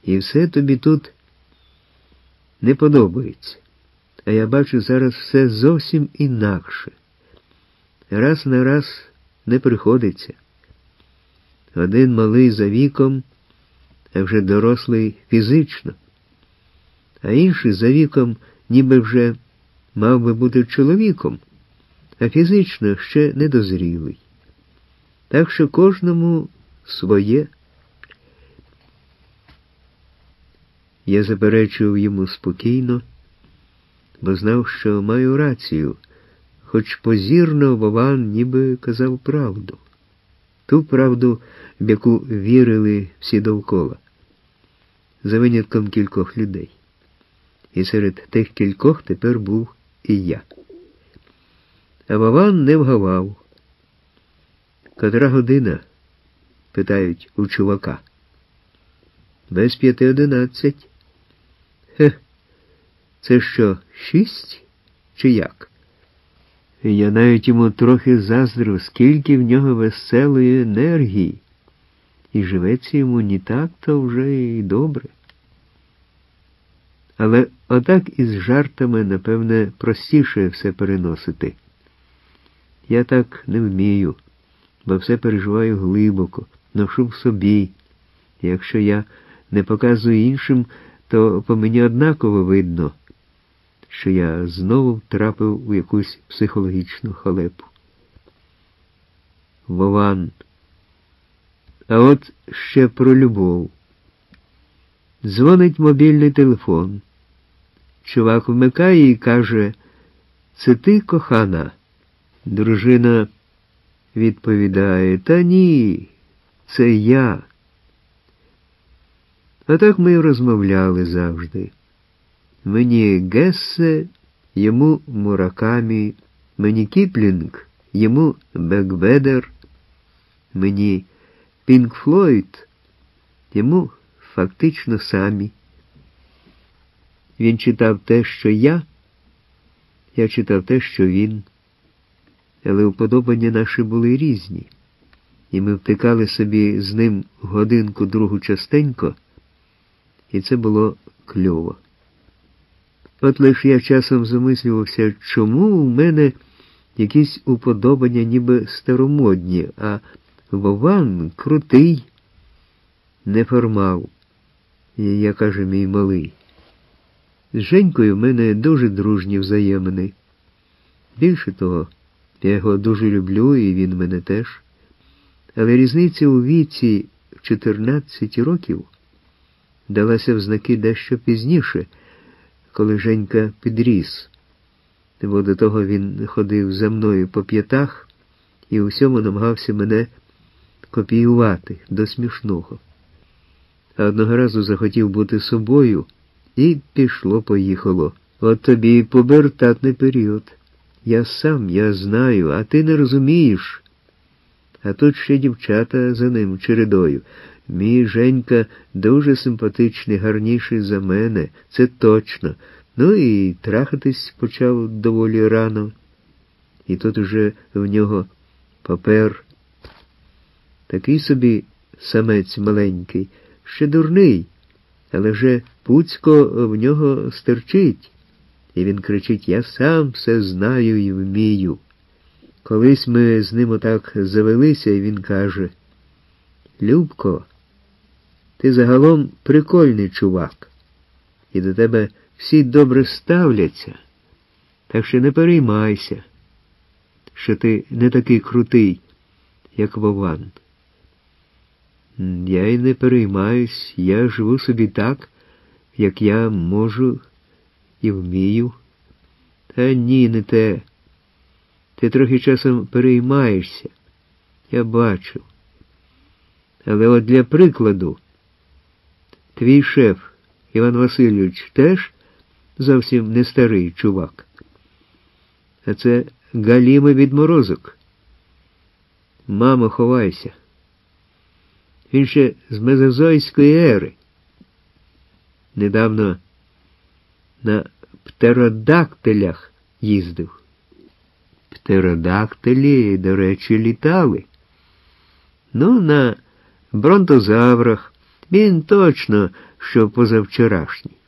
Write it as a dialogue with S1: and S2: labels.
S1: І все тобі тут не подобається. А я бачу зараз все зовсім інакше. Раз на раз не приходиться. Один малий за віком, а вже дорослий фізично, а інший за віком ніби вже мав би бути чоловіком, а фізично ще недозрілий. Так що кожному своє. Я заперечував йому спокійно, бо знав, що маю рацію, хоч позірно Вован ніби казав правду. Ту правду, в яку вірили всі довкола, за винятком кількох людей. І серед тих кількох тепер був і я. А Вован не вгавав. «Котра година?» – питають у чувака. «Без 5:11. Хе, це що, 6? Чи як?» Я навіть йому трохи заздрив, скільки в нього веселої енергії. І живеться йому не так-то вже і добре. Але отак із жартами, напевне, простіше все переносити. Я так не вмію, бо все переживаю глибоко, ношу в собі. І якщо я не показую іншим, то по мені однаково видно, що я знову втрапив у якусь психологічну халепу. Вован. А от ще про любов. Дзвонить мобільний телефон. Чувак вмикає і каже: «Це ти, кохана?» Дружина відповідає: «Та ні, це я». А так ми й розмовляли завжди. Мені Гессе, йому Муракамі, мені Кіплінг, йому Бекведер, мені Пінк Флойд, йому фактично самі. Він читав те, що я читав те, що він. Але уподобання наші були різні, і ми втикали собі з ним годинку-другу частенько, і це було кльово. От лиш я часом замислювався, чому у мене якісь уподобання ніби старомодні, а Вован крутий, неформал, я каже мій малий. З Женькою в мене дуже дружні взаємини. Більше того, я його дуже люблю, і він мене теж. Але різниця у віці в 14 років далася в знаки дещо пізніше, коли Женька підріс. Бо до того він ходив за мною по п'ятах і усьому намагався мене копіювати до смішного. А одного разу захотів бути собою, і пішло-поїхало. От тобі і пубертатний період. Я сам, я знаю, а ти не розумієш. А тут ще дівчата за ним чередою. Мій Женька дуже симпатичний, гарніший за мене, це точно. Ну і трахатись почав доволі рано. І тут уже в нього папер. Такий собі самець маленький, ще дурний, але вже пуцько в нього стерчить. І він кричить: «Я сам все знаю і вмію». Колись ми з ним отак завелися, і він каже: «Любко, ти загалом прикольний чувак, і до тебе всі добре ставляться, так що не переймайся, що ти не такий крутий, як Вован». Я й не переймаюсь, я живу собі так, як я можу і вмію. Та ні, не те. Ти трохи часом переймаєшся, я бачу. Але от для прикладу, твій шеф Іван Васильович теж зовсім не старий чувак. А це галімий відморозок. Мамо, ховайся. Він ще з мезозойської ери. Недавно на птеродактилях їздив. Птеродактилі, до речі, літали. Ну, на бронтозаврах Він точно, що позавчорашній.